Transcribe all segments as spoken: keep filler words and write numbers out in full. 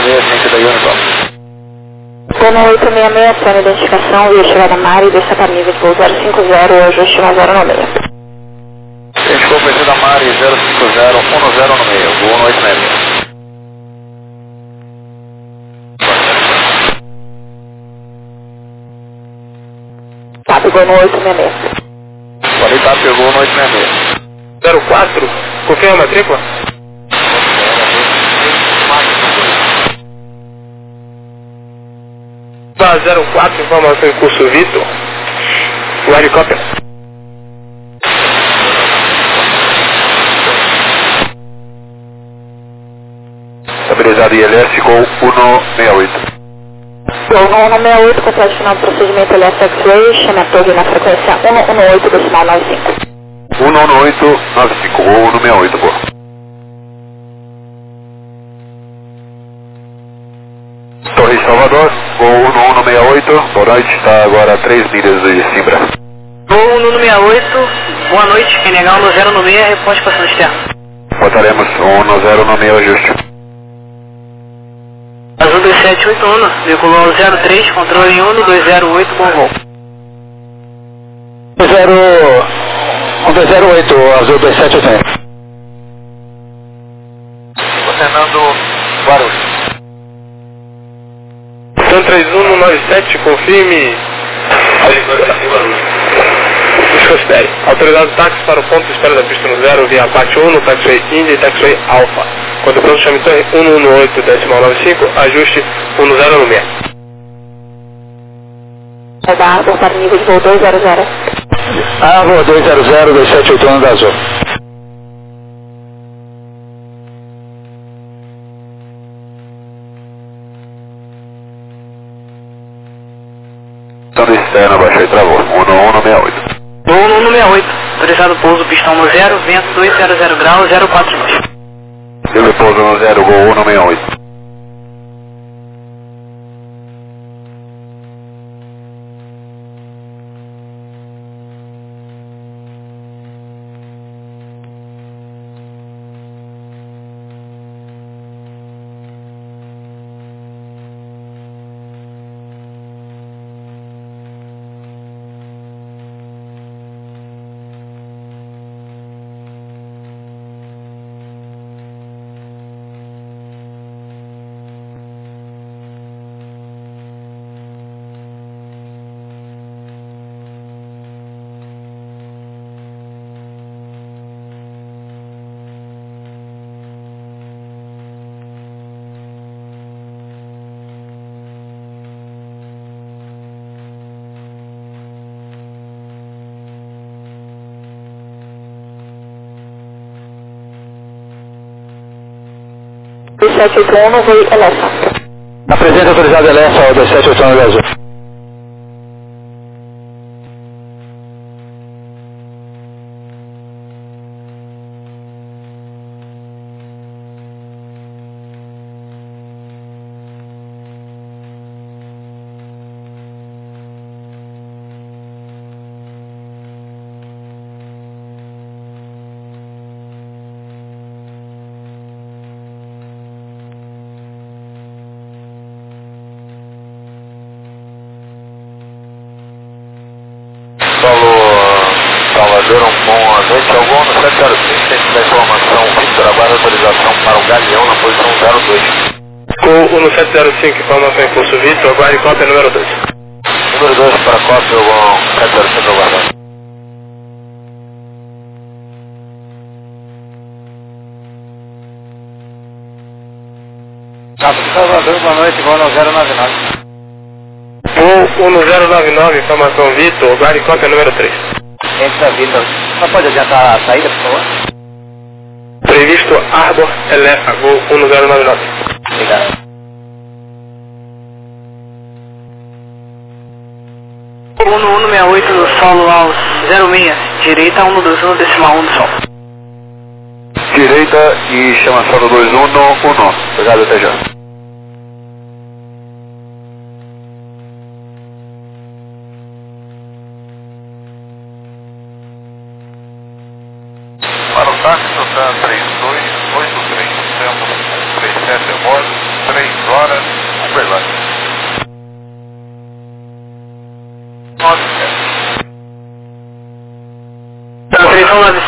seis seis da Unicom. Gol oito seis seis, sua identificação, via chegada Mari, desça para nível de voo zero cinco zero, ajuste um zero nove seis. Identificou conhecida Mari zero cinco zero um zero nove seis, voo oito seis seis. Tá, pegou no oito seis seis. Falei, tá, pegou no oito seis seis. zero quatro, confirma a matrícula? Tá, zero quatro, informação em curso Vitor. O helicóptero. Estabilizado I L S, Gol um seis oito. Gol um seis oito, completo final do procedimento L S X-Ray, chame a torre na frequência um um oito, decimal nove cinco. um um oito nove cinco, Gol um seis oito, boa. Torre Salvador, Gol um um seis oito, boa noite, está agora a três milhas de Simbra. Gol um seis oito, boa noite, quem negar um zero nove seis, responde para São Externo. Botaremos um zero nove seis, ajuste. Azul dois sete oito um, veiculou zero três, controle um dois zero oito, bom voo. um dois zero oito, Azul dois sete oito um. Fernando Guarulhos. São três um nove sete, confirme. Desconsidere. Autorizado táxi para o ponto de espera da pista no zero, via Apache um, taxiway India e taxiway Alpha. Quando pronto, chame torre um um oito, decimal nove cinco, ajuste um zero nove seis. Vai dar água para nível de voo dois zero zero. Água dois zero zero, dois sete oito um da Azul. Estando externo, baixou e travou. um um seis oito. Gol um seis oito, autorizado pouso, pistão no zero, vento dois zero zero graus, zero quatro dois. Ele pouso no zero, Gol um seis oito. dois sete oito um, veio L S. Apresenta autorizado L S ao dois sete oito um da Azul. Salvador, um bom noite. Algum no sete zero cinco, tem que dar informação. Victor, agora autorização para o Galeão na posição zero dois. Gol no sete zero cinco, informação em curso Vitor, aguarde cópia número dois. Número dois para cópia, o sete zero cinco aguardando. Cabo Salvador, boa noite, gol no zero nove nove. Gol um zero nove nove, informação Vitor, aguarde cópia número três. Entre da Vitor, só pode adiantar a saída, por favor? Previsto Arbor Elefa, gol um zero nove nove. Obrigado. um um seis oito do solo ao zero seis, direita um dois um, decimal um do sol. Direita e chama solo dois um no um. Obrigado, até já. Para o táxi, Totan três dois oito três, temos um três sete a bordo, três horas.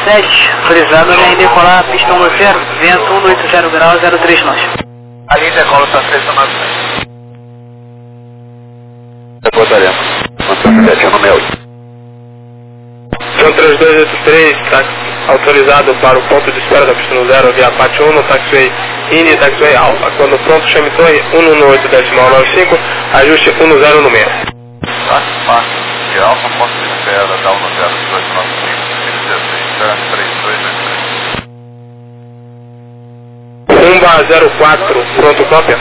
sete, autorizado a decolar a pista um zero, vento um oito zero graus, zero três nós. Ali decola está três nove sete. Reportaremos. Manchão sete, nome é oito. São três dois oito três, táxi autorizado para o ponto de espera da pista no zero, via parte um, no taxiway Indy e taxiway Alpha. Quando pronto, chame torre um um oito decimal nove cinco, ajuste um zero no meio. Táxi parte de Alpha, ponto de espera da um zero dois nove cinco, três dois oito três. um barra zero quatro, pronto cópia?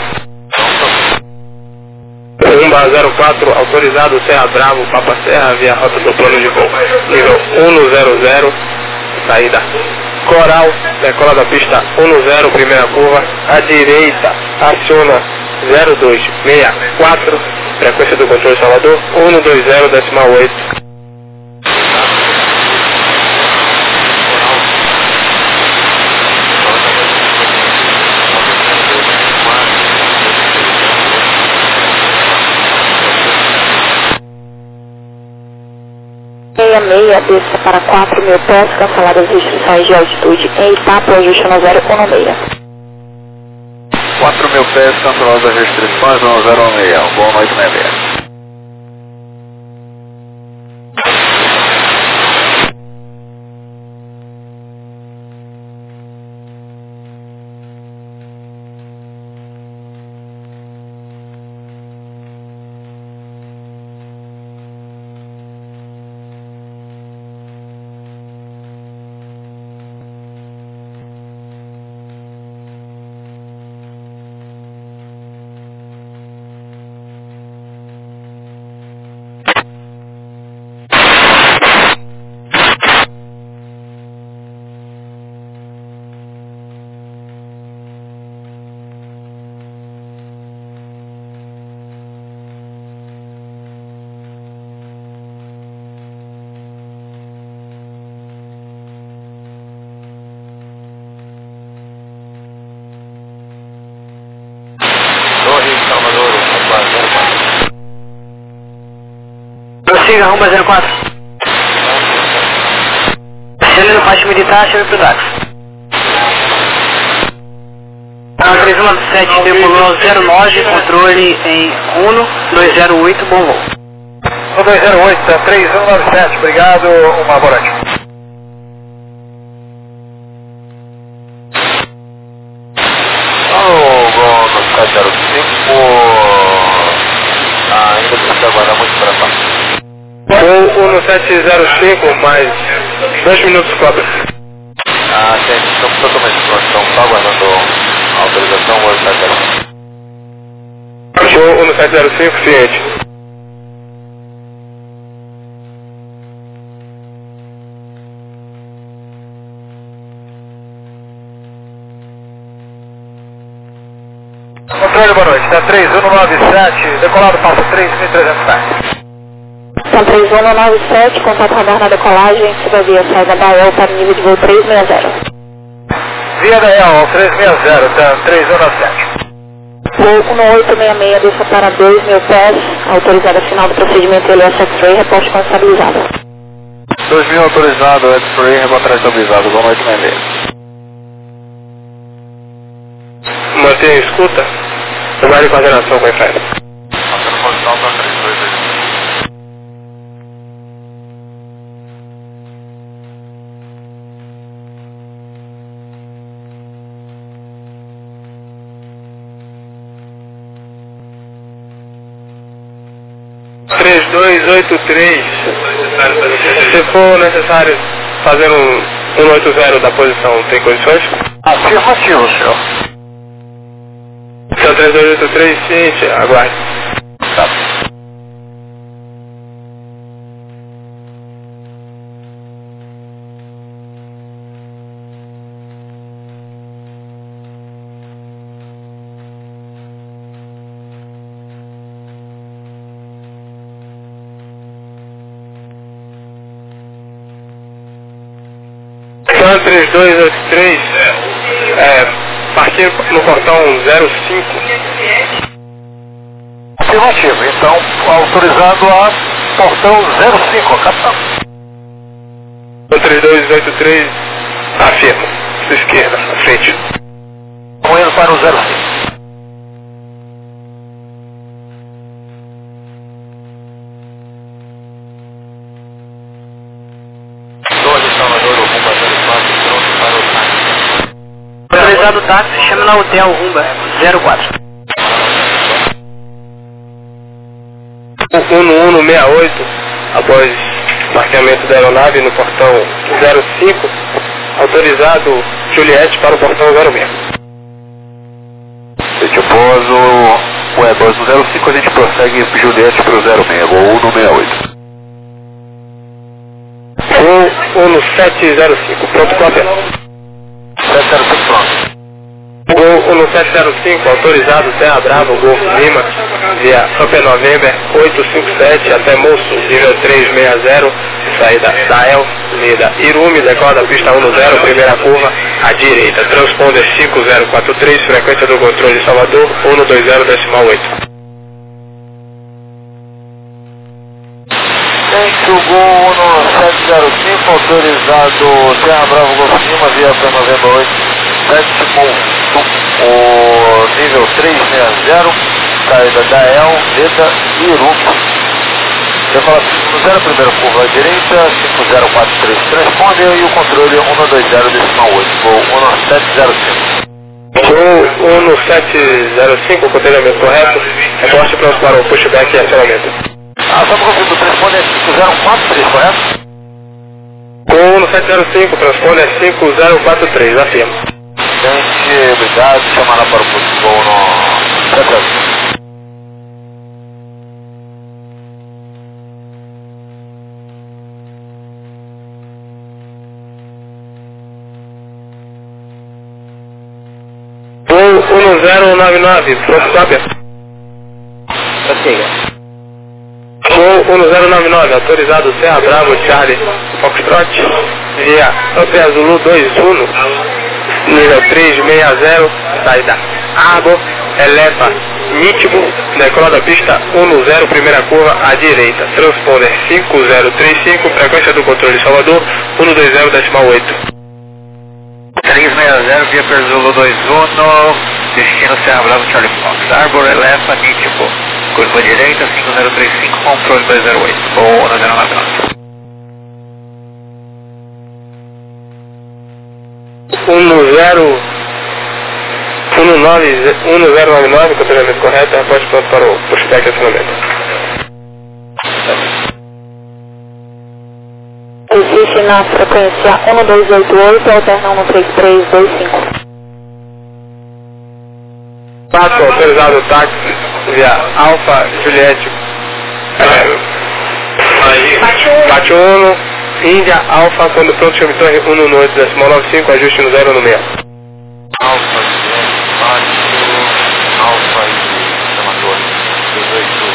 um barra zero quatro, autorizado Serra Bravo, Papa Serra, via rota do plano de voo. Nível um zero zero, saída Coral, decola da pista um zero, primeira curva, à direita, aciona zero dois seis quatro, frequência do controle Salvador, um dois zero decimal oito. seis seis, desça para quatro mil pés, cancelar as restrições de altitude em Itapo, ajuste no zero um seis. quatro mil pés, canceladas as restrições, um zero um seis, boa noite, meia. Prossiga, arroba zero quatro. Chame no faixa militar, chame pro táxi. A três um nove sete decolou ao zero nove, controle em um dois zero oito, bom voo. um dois zero oito, três um nove sete, obrigado, uma boa noite. Oh, gol no sete zero cinco, ainda precisa aguardar muito para cá. Voo um sete zero cinco, mais dois minutos cobra. Ah, gente, estamos totalmente prontos, estamos só aguardando a autorização, o sete zero cinco. Voo um sete zero cinco, ciente. Controle, boa noite, está três um nove sete, decolado passa três mil e trezentos pés. São três um nove sete, contato radar na decolagem, siga via saída da E L para nível de voo três seis zero. Via da E L, três seis zero, tá três um nove sete. Voo um oito seis seis, desça para dois mil pés, autorizada final do procedimento L S X-Ray, reporte constabilizado. dois mil autorizado, X-Ray, reporte estabilizado, boa noite, meia. Mantenha a escuta, trabalhe em coordenação com a Efraim. Mantendo posição para três dois dois. três dois oito três. Se for necessário fazer um um oito zero da posição, tem condições? Afirmativo, senhor. São três dois oito três, ciente, aguarde. Tá. São três dois oito três, é, partindo no portão zero cinco. Afirmativo, então autorizado a portão zero cinco, capitão. três três dois oito três, afirmo. Sua esquerda, à frente. Vamos indo para o zero cinco. Autorizado o táxi, chama na hotel Rumba zero quatro. um um um seis oito, após marcamento da aeronave no portão zero cinco, autorizado Juliette para o portão zero seis. Este após o Airbus no zero cinco, a gente prossegue Juliette para o zero seis, voo um seis oito. um um sete zero cinco, pronto, cópia. sete zero cinco pronto. Gol um sete zero cinco, autorizado Serra Bravo, Golfo Lima, via Upper November oito cinco sete até Moço, nível trezentos e sessenta, saída da El, Lida Irume, decola da pista um zero, primeira curva, à direita, transponder cinco zero quatro três, frequência do controle Salvador, um dois zero decimal oito. Thank you, Gol um sete zero cinco, autorizado Serra Bravo, Golfo Lima, via Upper November oito sete Moço, o nível trezentos e sessenta, saída da El, Lida Irume. Decola cinco zero, primeira curva à direita, cinco zero quatro três, transponder e o controle um dois zero decimal oito, Gol um sete zero cinco. Gol um sete zero cinco, controlhamento correto, reporte pronto para o pushback e acionamento. Ah, estamos confirmando, o transponder é cinco zero quatro três, correto? Gol um sete zero cinco, transponder é cinco zero quatro três, afirma. Gente, obrigado, chamar para o posto Gol no sete zero cinco. um zero nove nove, pronto, cópia. Prossiga. Gol um zero nove nove, autorizado Serra Bravo, Charlie, Foxtrot, via Upper Zulu dois um, nível trezentos e sessenta, saída Argo, eleva, Nítibo, decola da pista um zero, primeira curva à direita, transponder cinco zero três cinco, frequência do controle Salvador, um dois zero decimal oito. trezentos e sessenta, via Perzolo dois um, destino Serra Bravo, Charlie Fox, Arbor, eleva, Nítibo, curva direita, cinco zero três cinco, controle dois zero oito, ou um zero nove nove. um zero nove nove, controlhamento correto, reporte pronto para o pushback e acionamento. Existe na frequência um dois oito oito, alterna um três três dois cinco. quatro, autorizado táxi via Alfa Juliette. Bate um, Índia, Alfa, quando pronto, chame torre um um oito decimal nove cinco, ajuste no zero no meio. Alfa, Bate, Alfa e Chamador, dezoito.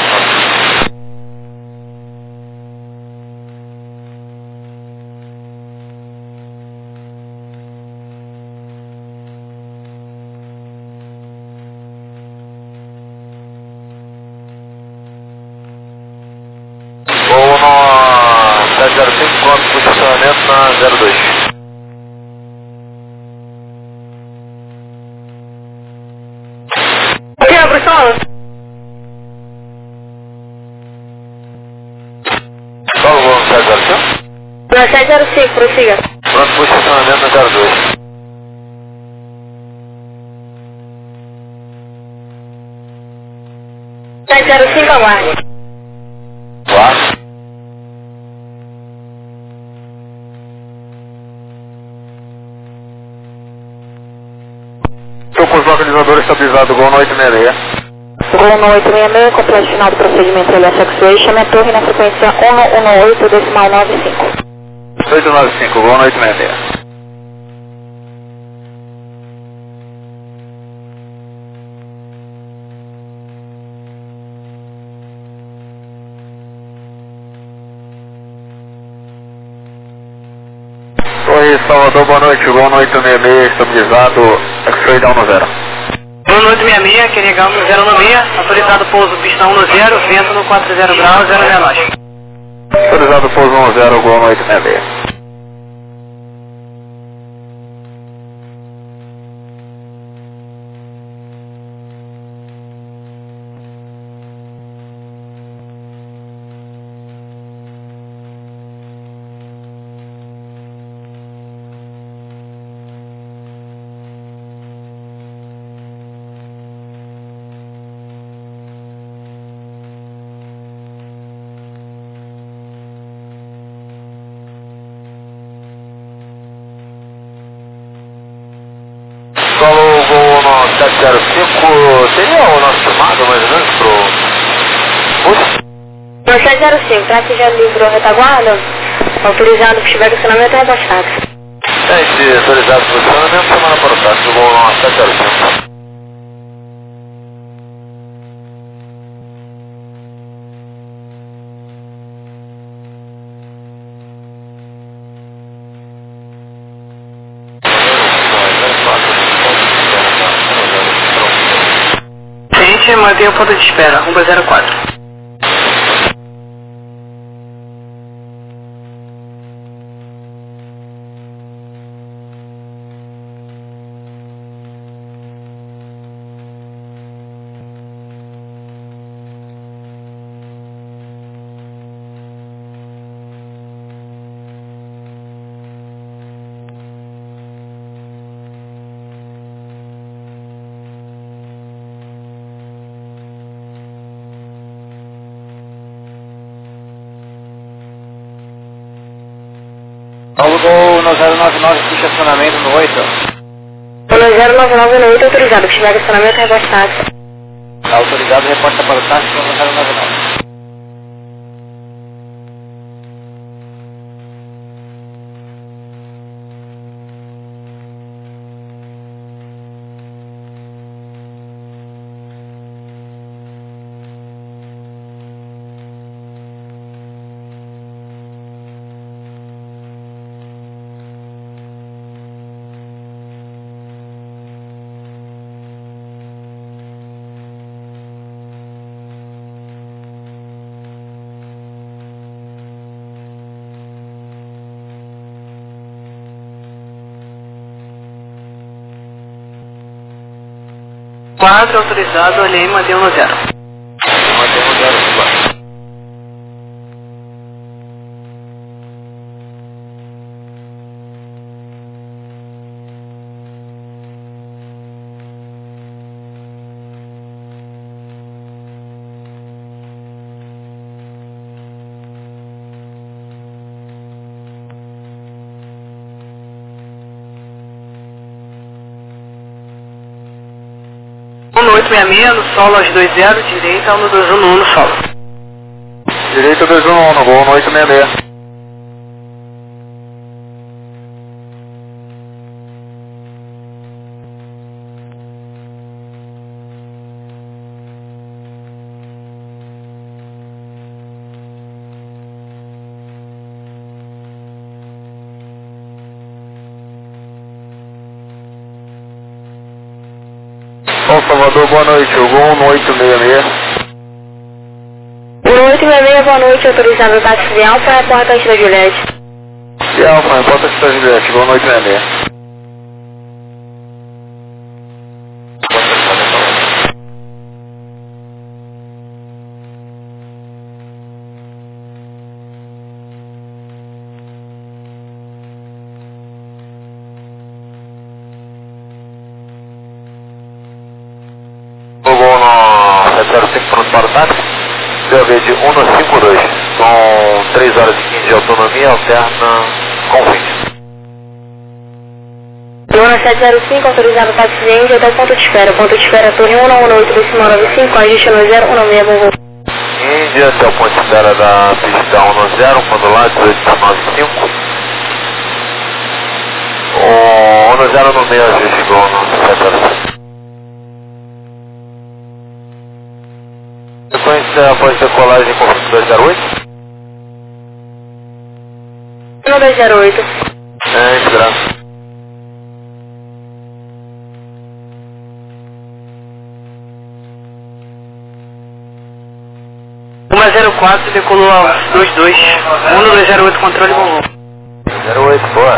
sete zero cinco, pronto, posicionamento na zero dois. Ok, professor. Qual o voo no sete zero cinco? Na sete zero cinco, prossiga. Pronto, posicionamento na zero dois. sete zero cinco, aguarde. quatro. Estou com os localizadores estabilizados, Gol no oito seis seis. Gol no oito seis seis, completo final do procedimento L S X-Ray, chame a torre na frequência um um oito decimal nove cinco. oito nove cinco, Gol no oito seis seis. Oi, Salvador, boa noite, Gol no oito seis seis, estabilizado, X-Ray down no zero. Gol no oito seis seis, queria ligar no zero nove seis, autorizado pouso pista um zero, vento no quatro zero graus, zero seis nove. Autorizado pouso um zero, Gol no oito seis seis. zero cinco, seria o nosso chamado mais ou menos pro... Oi? sete zero cinco, tá aqui já livrou a retaguarda, autorizado para estiver estacionamento e repostado. É, de autorizado para estacionamento, semana para o táxi, vou lá sete zero cinco. Gente, mantém o ponto de espera, um zero quatro. Alugou no zero nove nove de estacionamento no oito. No zero nove nove no oito, autorizado para estiver estacionamento e repostado. Autorizado, reporta para o táxi no zero nove nove. quatro autorizado, olhei e mantém no zero. Mantém no zero, claro. um oito seis seis, no solo aos dois zero, direita, no dois um um no solo. Direita dois um um, no gol no oito seis seis. Bom, Salvador, boa noite. O gol no oito seis seis. No oito seis seis, boa noite, autorizado o táxi de Alfa e a porta da Juliette. E Alfa, porta da Juliette, gol no oito seis seis. O gol no sete zero cinco pronto para o táxi. C O V de um no cinco dois. Com três horas e quinze de autonomia, alterna com vinte. Luna sete zero cinco, autorizado o táxi de Índia até o ponto de espera. Ponto de espera, torre um um oito decimal nove cinco, ajuste no zero um seis, bom voo. Índia até o ponto de espera da pista um no zero, quando lá dezoito nove cinco. O um no zero no meio, ajuste gol no sete zero cinco. Sequência após decolagem com dois zero oito. No dois zero oito. É, esperança. um zero quatro, decolou aos dois dois, um no dois zero oito, controle bom voo. zero oito, boa.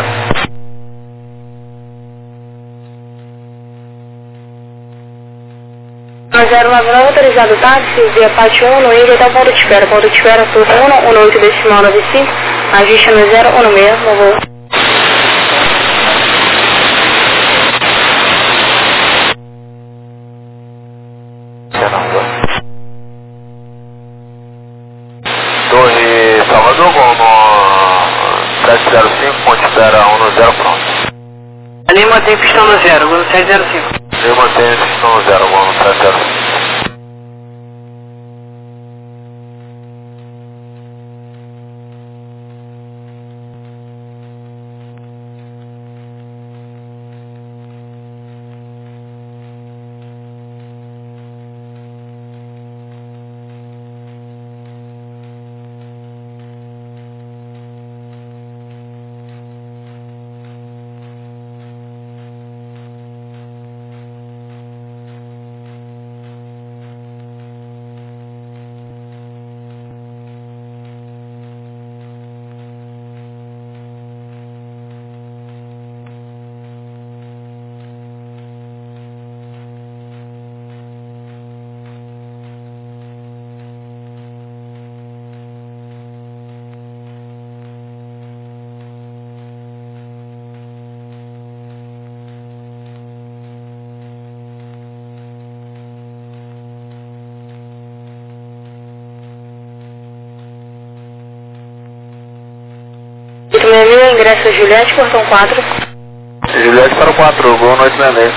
zero nove nove, autorizado o táxi, via parte um, no Índia até o ponto de espera. Ponto de espera, torre um um oito decimal nove cinco, ajuste no zero um seis, bom voo. Torre Salvador, gol no sete zero cinco, ponte espera um no zero, pronto. Ali mantém pistão no zero, gol no sete zero cinco. Eu mantenho esse som zero, vou no sete zero cinco. oito seis mil, ingresso Juliette, portão quatro. Juliette para o quatro, boa noite, Nenê.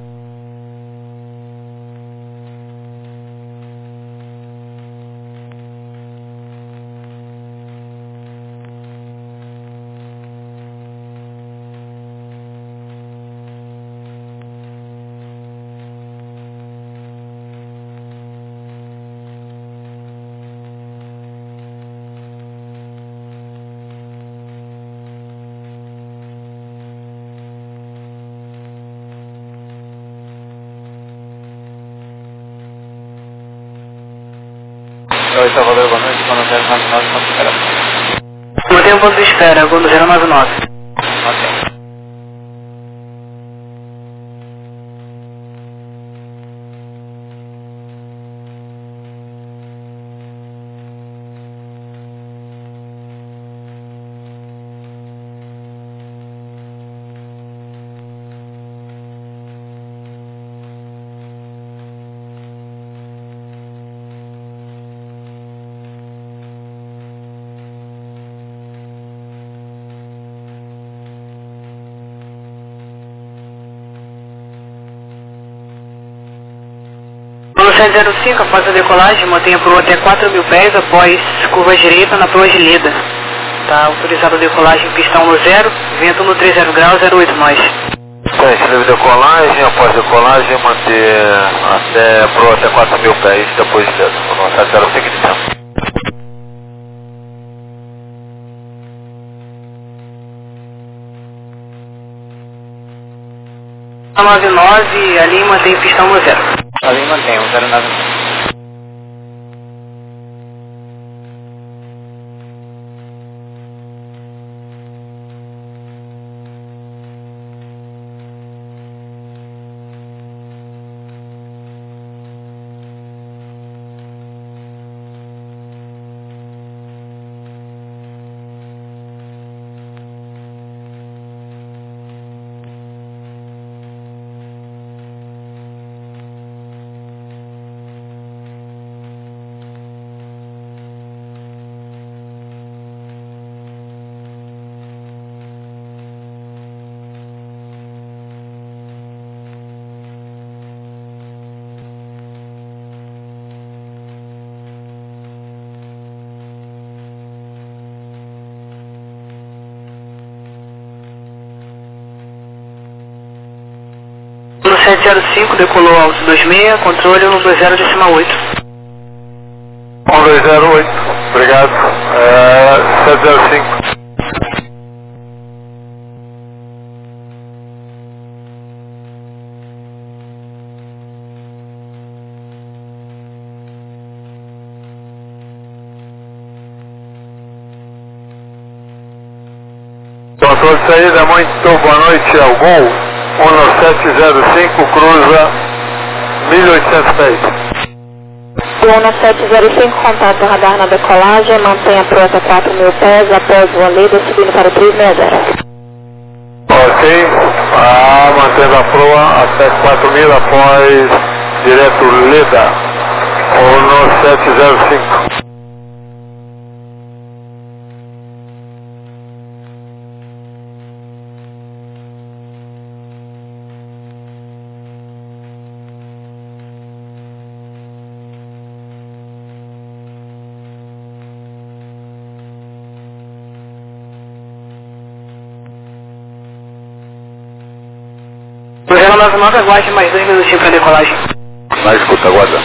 Oi, Salvador, boa noite, quando zero nove nove, ponto de espera. Mantém o ponto de espera, quando zero nove nove. Ok. No sete zero cinco, após a decolagem, mantenha por até quatro mil pés após curva direita na proa de Lida. Tá autorizado a decolagem, pista um no zero, vento no trinta graus, zero oito nós. Tem, livre decolagem, após decolagem, manter até, pro até quatro mil pés depois de Lida. No sete zero cinco de tempo. nove nove, ali mantém pista um no zero. Ali mantém, um zero nove. No sete zero cinco, decolou alto dois seis, controle no dois zero decimal oito. um dois zero oito, obrigado. É, sete zero cinco. Controle de saída, muito boa noite ao Gol. um no sete zero cinco, cruza mil e oitocentos pés. Uno sete zero cinco, contato radar na decolagem, mantenha pronta quatro mil pés após o Alida, subindo para o três seis zero. Ok, ah, mantendo a proa até quatro mil após direto Leda, Uno sete zero cinco. zero nove nove, aguarde mais dois minutinhos para decolagem. Na escuta, aguarda.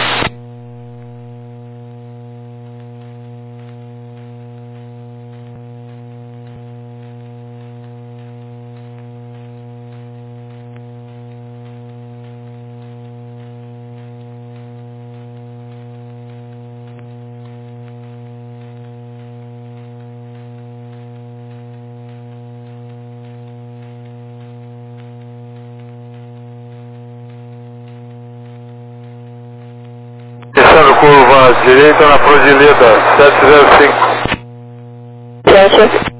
Descendo curva direita na Prodilida, sete zero cinco. Sete.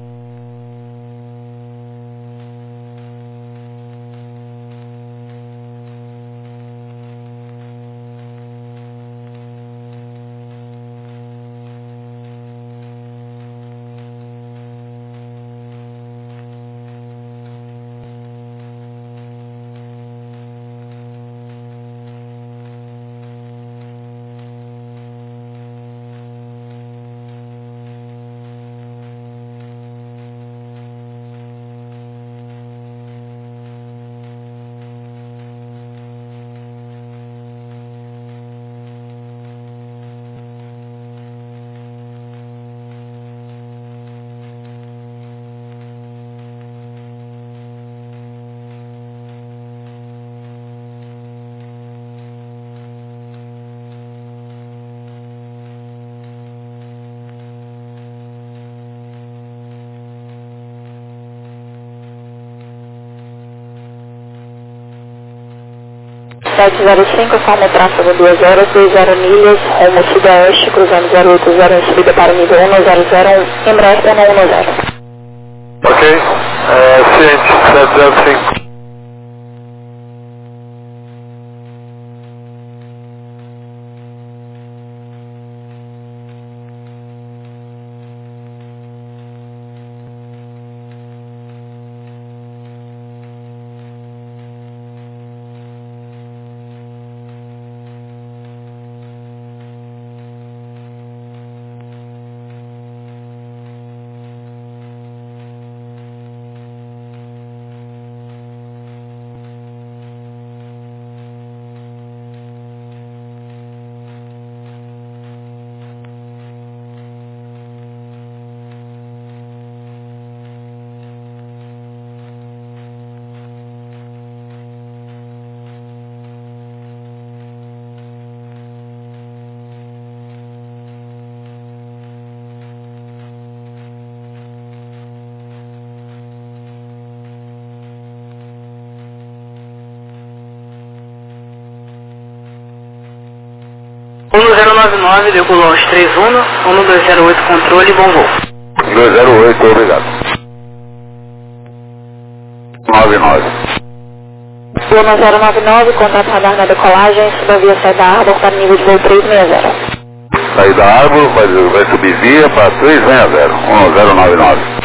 sete zero cinco, forma tráfego duas horas, dois zero milhas, rumo sudoeste, cruzando zero oito zero em subida para o nível um zero zero um, Embraer um um zero. Ok, é, ciente, sete zero cinco. um zero nove nove, decolou aos três um, um dois zero oito, controle, bom voo. dois zero oito, obrigado. nove nove. Lima zero nove nove, contato radar na decolagem, suba via saída da Arbor para nível de voo três seis zero. Saída da Arbor, vai, vai subir via para três seis zero, um zero nove nove.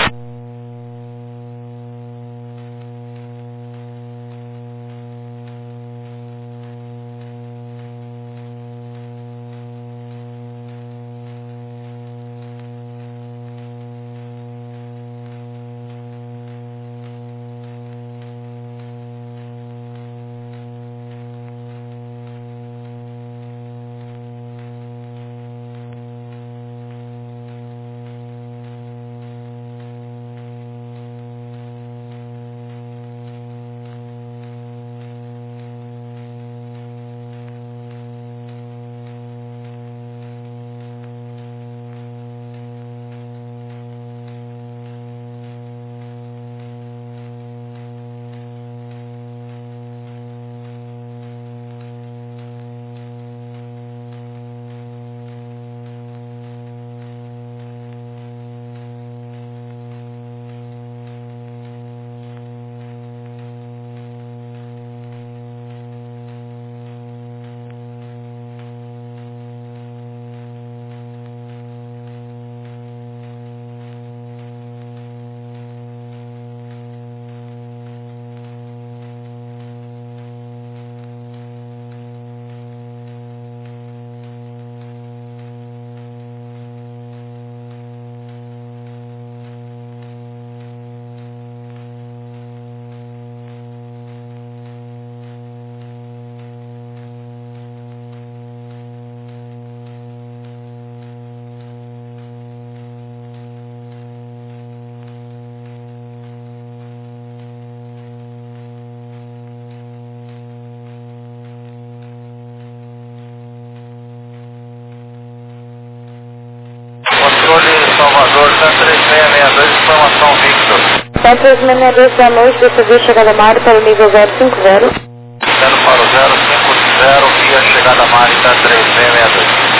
da três seis seis dois, informação Victor. Tá três seis seis dois, boa noite, dessa vez chegada Mário para o nível zero cinco zero. Zero para o zero cinco zero, via chegada Mário da três seis seis dois.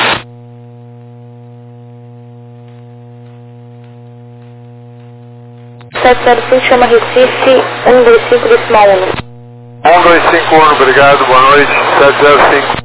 sete zero cinco, chama Recife, um dois cinco, decimal um. um dois cinco um, obrigado, boa noite, sete zero cinco.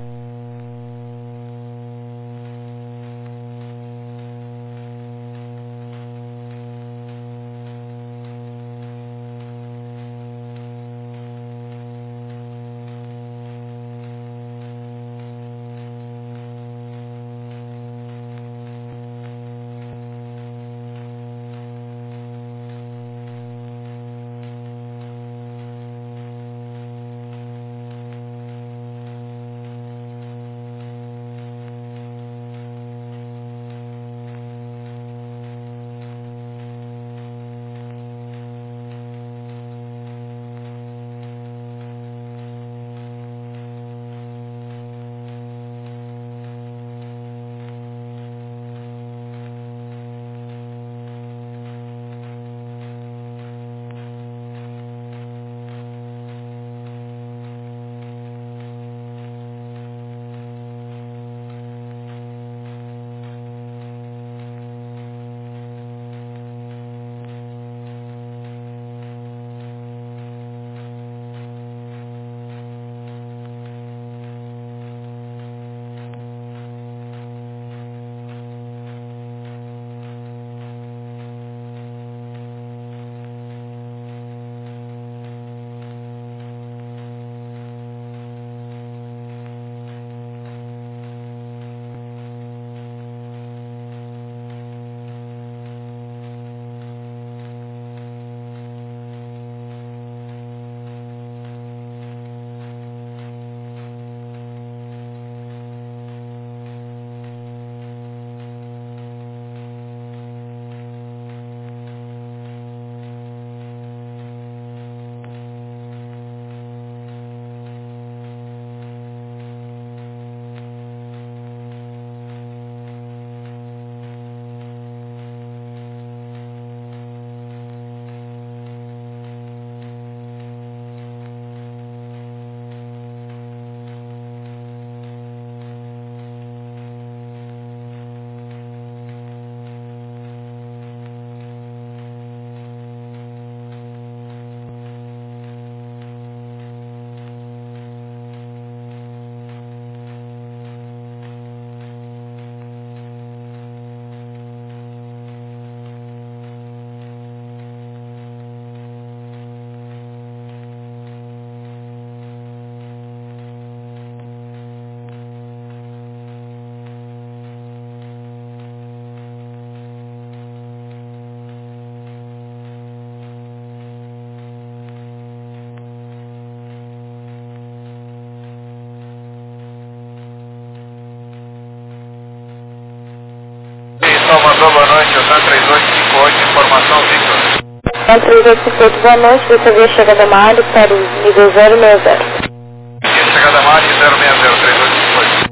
Salvador, boa noite, Otan três oito cinco oito, informação Victor. Otan três oito cinco oito, boa noite, dessa vez chegada Mário para o nível zero seis zero. Via chegada Mário zero seis zero, três oito cinco oito.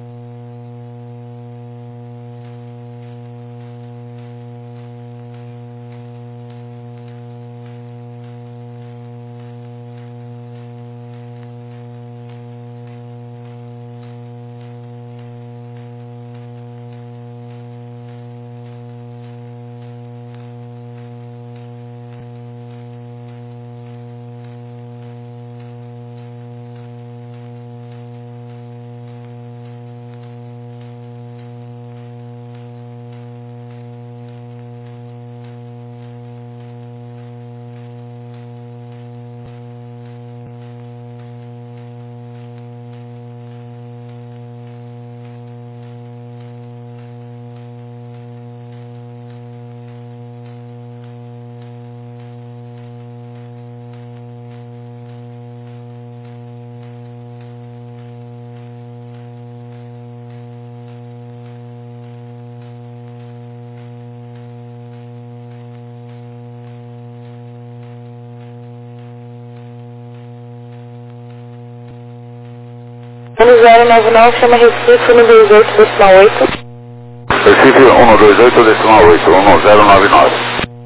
zero nove nove, chama Recife, no dois oito, decimal oito. Recife um dois oito, decimal oito, um zero nove nove.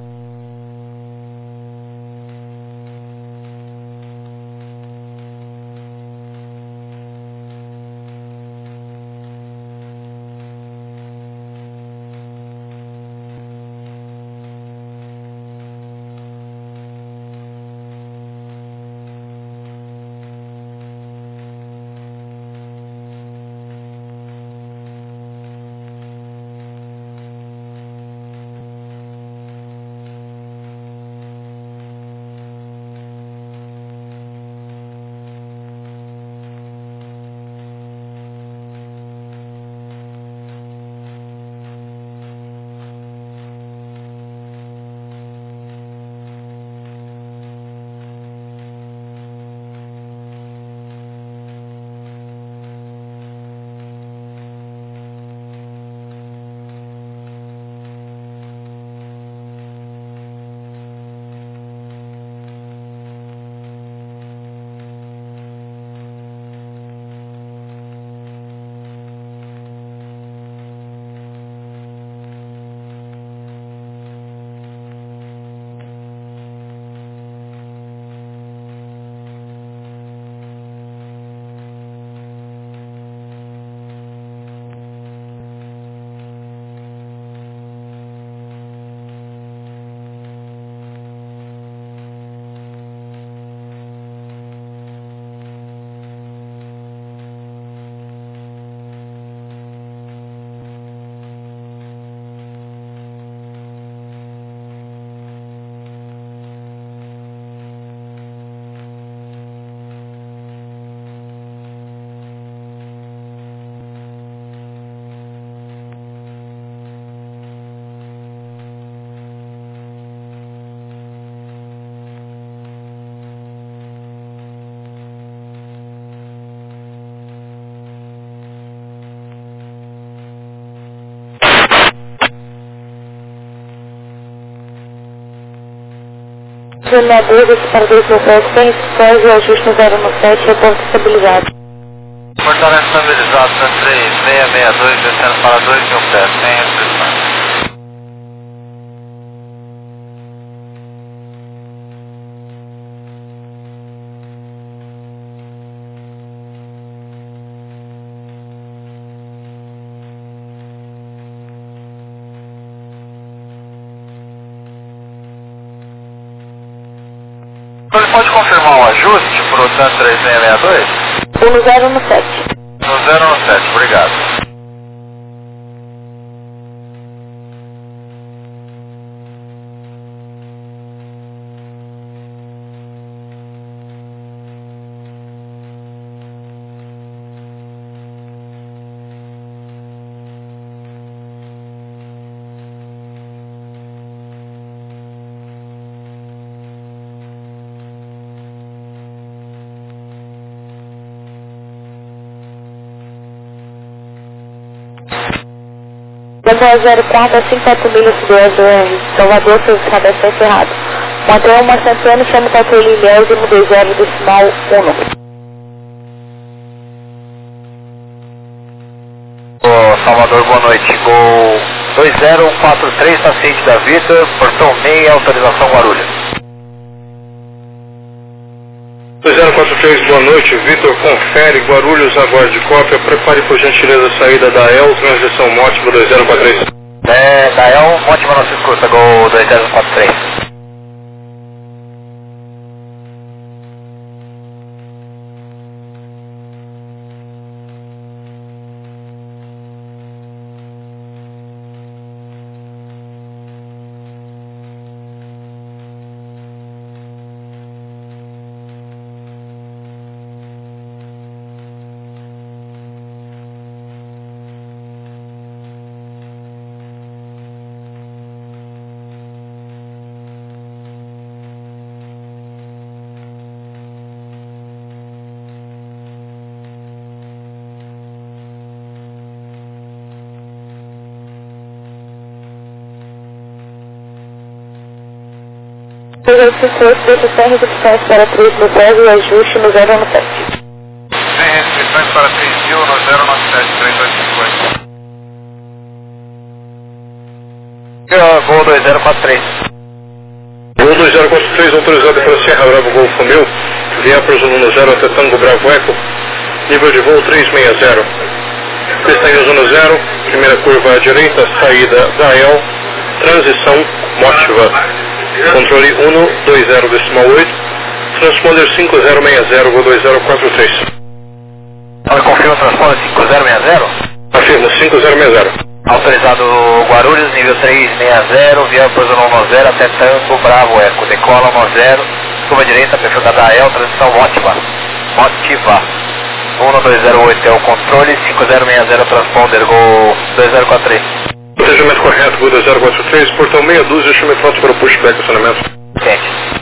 Geladores para dois mil pés, sem pés e ajuste no zero um sete, reporte estabilizado. Portaramento estabilizado na três seis seis dois, descendo para dois mil pés, sem restrições. Ele pode confirmar o ajuste para o TAN três seis seis dois? No zero um sete. No zero um sete, obrigado. Lembra zero quatro a cinco quatro milhas sudoeste do R, Salvador, seu cabeça encerrado. Mantenha uma centena e chame patrulha milésimo dois zero decimal um. Ô, Salvador, boa noite. Gol dois zero quatro três, paciente da Vitor, portão meia, autorização Guarulhos. dois zero quatro três, boa noite. Vitor, confere, Guarulhos, aguarde cópia. Prepare por gentileza a saída da E L, transição Mótima dois zero quatro três. É, da E L, Mótima não se escuta, gol dois zero quatro três. Seja cinco oito, deixa sem restrições para três mil pés e ajuste no zero um sete. Sem restrições para três mil no zero nove sete, três dois cinco oito. dois zero quatro três. Voo dois zero quatro três, autorizado para Serra Bravo Golfo Mil, via para zona um zero até Tango Bravo Eco, nível de voo três seis zero. Pista em zona zero, primeira curva à direita, saída da E L, transição Motiva. Controle um dois zero decimal oito, transponder cinco zero seis zero, voo dois zero quatro três. Ela confirma o transponder cinco zero seis zero? Afirmo, cinco zero seis zero. Autorizado Guarulhos, nível três seis zero, via para zona um zero até Tango Bravo Eco, decola um zero, curva direita, perfil da E L, transição Motiva. Motiva. um dois zero oito é o controle, cinco zero seis zero transponder, Gol dois zero quatro três. Planejamento correto, Gol dois zero quatro três, portão meia dúzia, chame fotos para o pushback, acionamento. Sente.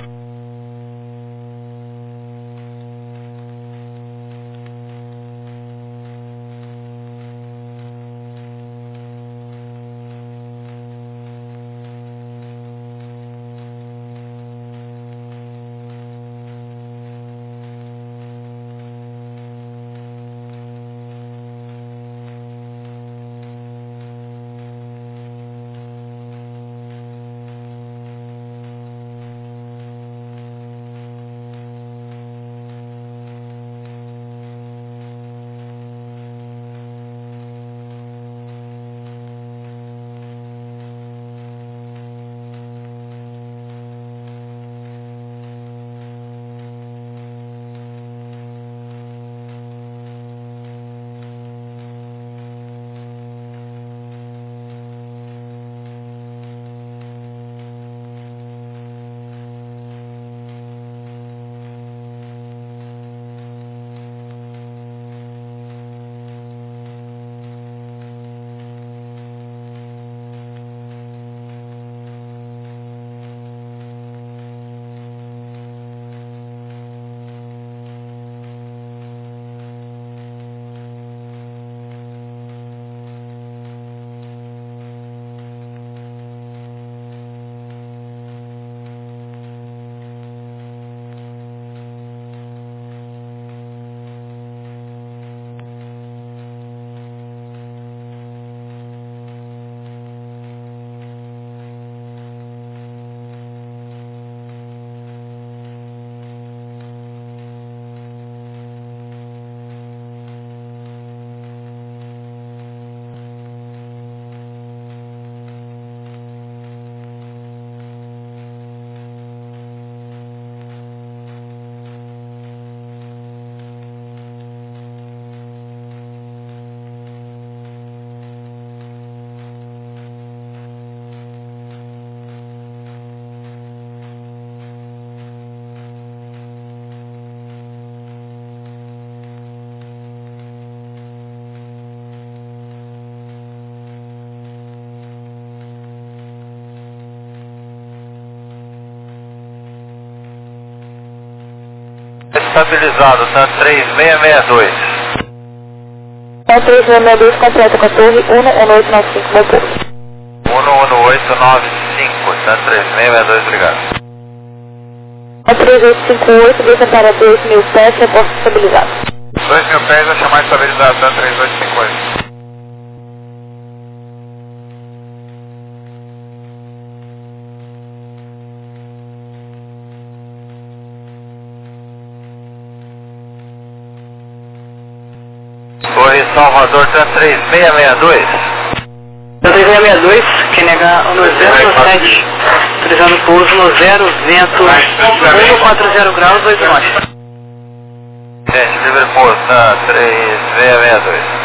Estabilizado, tá três seis seis dois. Tá três seis seis dois, completa com a torre um um oito nove cinco, meu povo. um um oito nove cinco, tá três seis seis dois, obrigado. Tá três oito cinco oito, deixa para dois mil pés, reposto estabilizado. dois mil pés, vou chamar estabilizado, tá três oito cinco oito. Torre Salvador, tá três seis seis dois. três seis seis dois, que nega no zero sete, utilizando pouso no zero, vento um quatro zero graus, oito norte. Gente, livre pouso, tá três seis seis dois.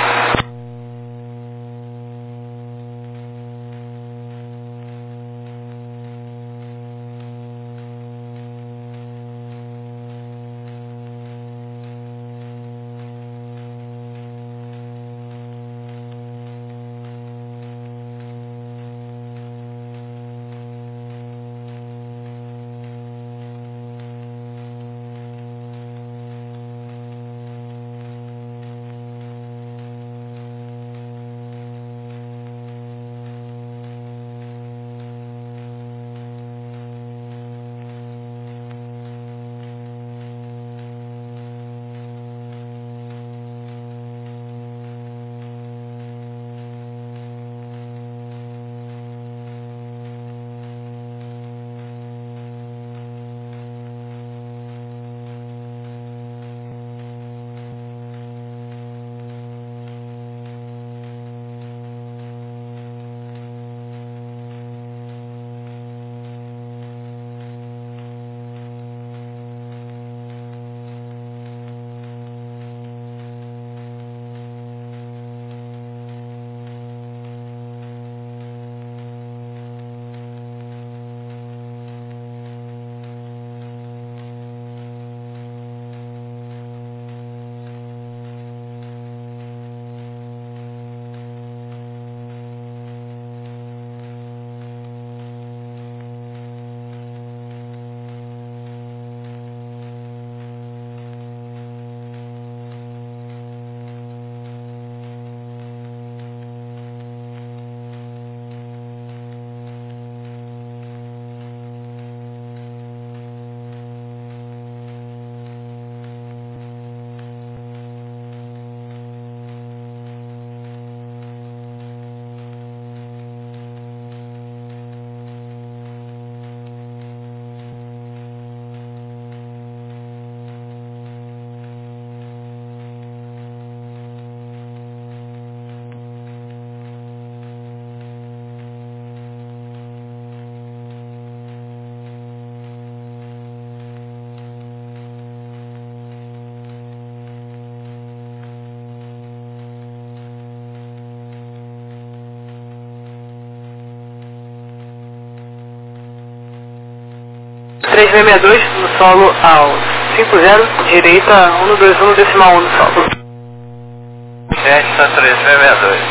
seis seis dois no solo ao cinco zero, direita um dois um decimal um no solo. Sete três seis dois.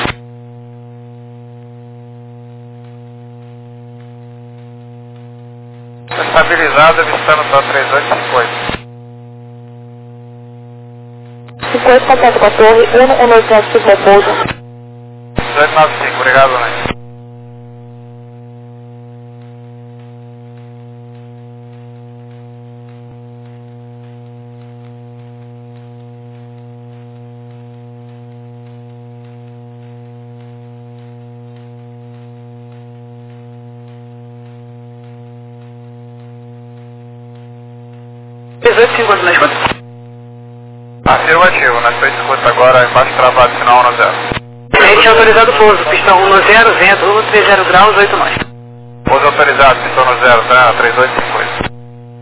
Estabilizado, avistando só três oito cinco oito. cinco oito, contato com a torre, um um nove sete cinco, repouso. dezoito nove cinco, obrigado, né? dezoito cinquenta na escuta? Afirmativo, na sua escuta agora, embaixo travado, sinal um zero. Rede autorizado pouso, pistão um zero, vento um três zero graus, oito nós. Pouso autorizado, pistão no zero, tá? três oito cinco oito.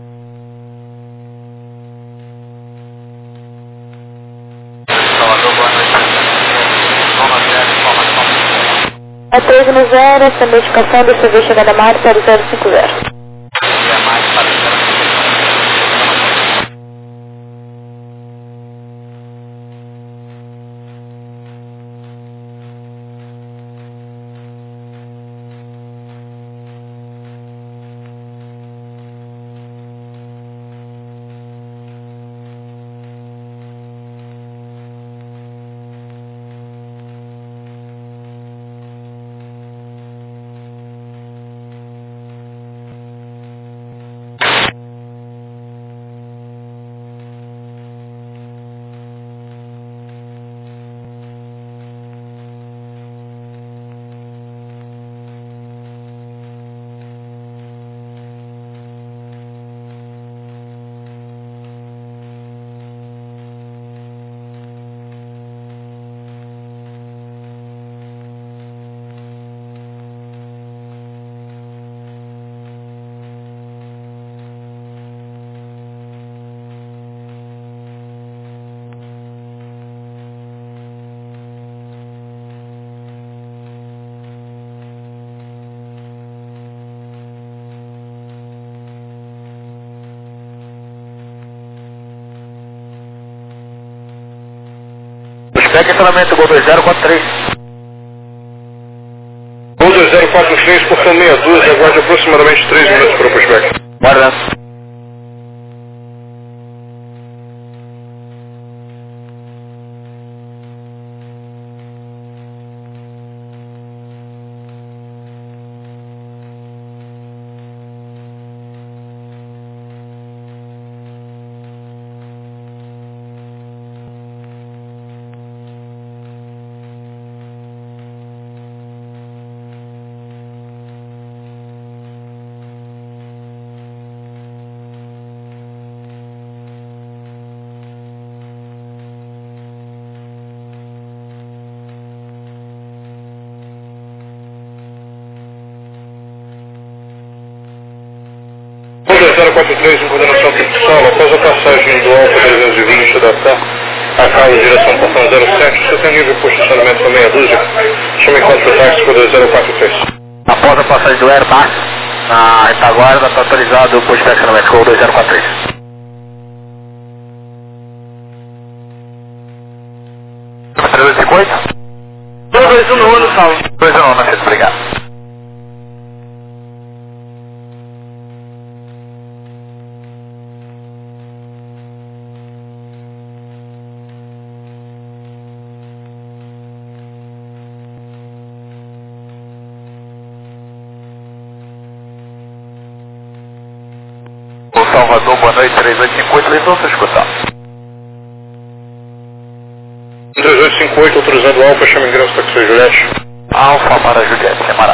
Salvador, boa noite. Toma zero, toma, toma. É treze no zero, essa notificação do C V chegada mais para o zero cinco zero. É mais para o zero cinco zero. Spec cancelamento, Gol dois zero quatro três. Gol dois zero quatro três, porção meia dúzia, aguarde aproximadamente três minutos para o pushback. Guardando. zero quatro três em coordenação solo, após a passagem do Alfa trezentos e vinte da T A, a Carlos, direção portão zero sete, você tem nível de posicionamento meia dúzia, chame quatro táxi por dois zero quatro três. Após a passagem do Airbus, na retaguarda, está autorizado o posto de estacionamento, Gol dois zero quatro três. três oito cinco oito? dois dois um no no solo. dois um, não sei, obrigado. Salvador, boa noite, três oito cinco oito, Lisboa, estou escutando. três oito cinco oito, autorizando o Alfa, chame ingresso para que seja Juliette. Alfa para Juliette, Semará.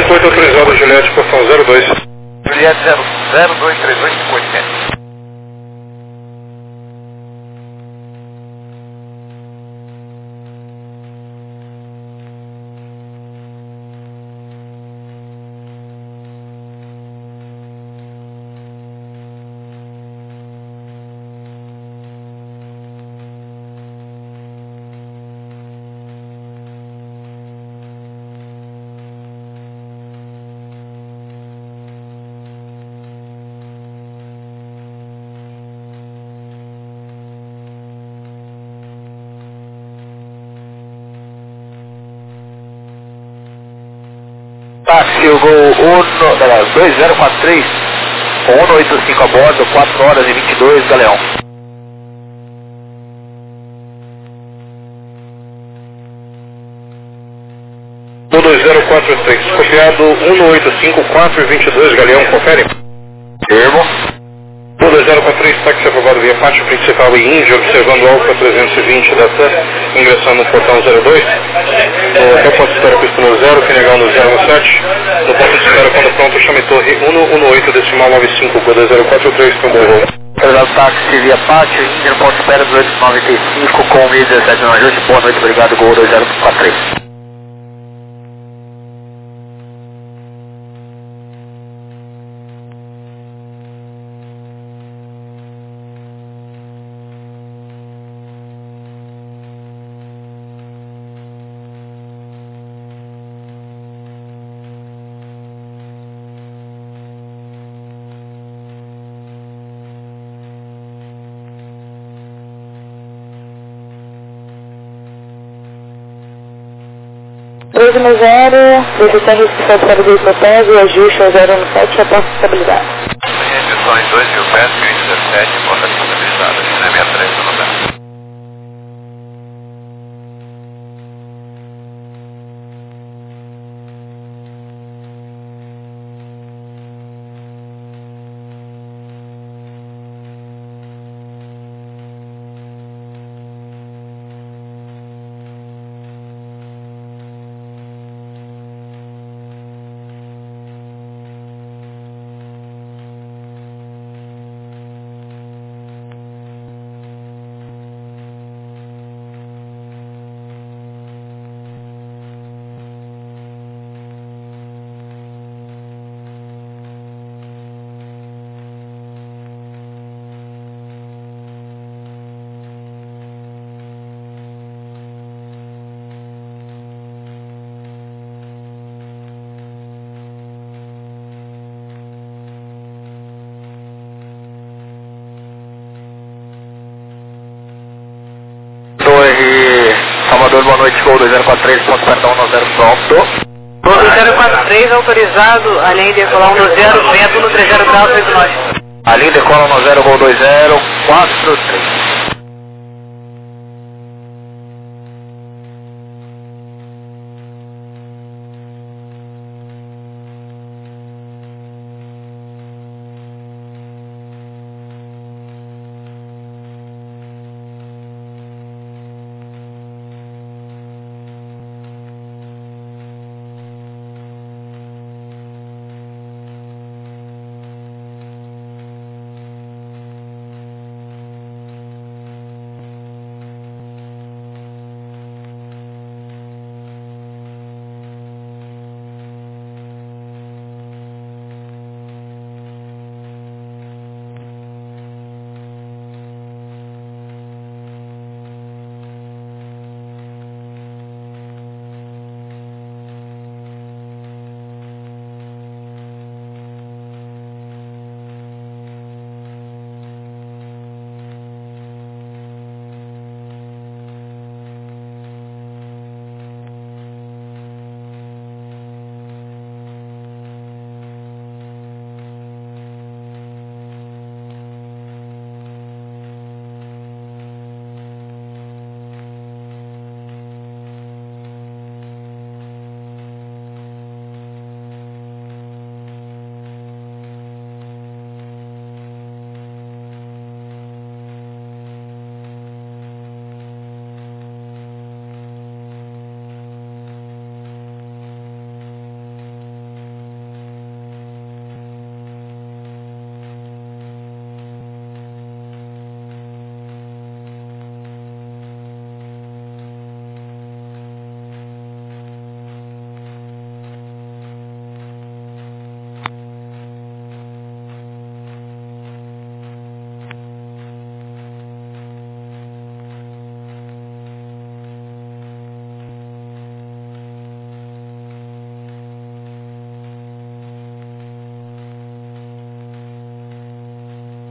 cinco oito autorizado, Juliette, portão zero dois. Juliette zero zero dois três dois cinco oito sete. Táxi, o Gol dois zero quatro três, com um oito cinco a bordo, quatro horas e vinte e dois, Galeão. um dois zero quatro três, copiado um oito cinco quatro vinte e dois, Galeão, confere. Termo. um dois zero quatro três, táxi aprovado via pátio principal e Índia, observando Alfa trezentos e vinte da T E S, ingressando no portão zero dois. No até ponto de espera, pista no zero, Finegal no zero um sete. No ponto de espera, quando pronto, chame torre um um oito, decimal nove cinco, dois zero quatro três, com bom voo. Autorizado táxi via pátio, Índia, no ponto de espera dezoito noventa e cinco, com mil e dezessete no ajuste. Boa noite, obrigado, Gol dois zero quatro três. dois um zero, decisão restrição para o veículo P E S e ajuste ao zero um sete, até estabilidade. Restrições dois mil pés, mil e dezessete, porta estabilizada, China sessenta e três, no lugar. Torre Salvador, boa noite, Gol dois zero quatro três, ponto perdão, um zero pronto. Gol dois zero quatro três, autorizado, a linha decolar um zero, vento no três zero graus, oito nove. A linha decola um zero, Gol dois zero quatro três.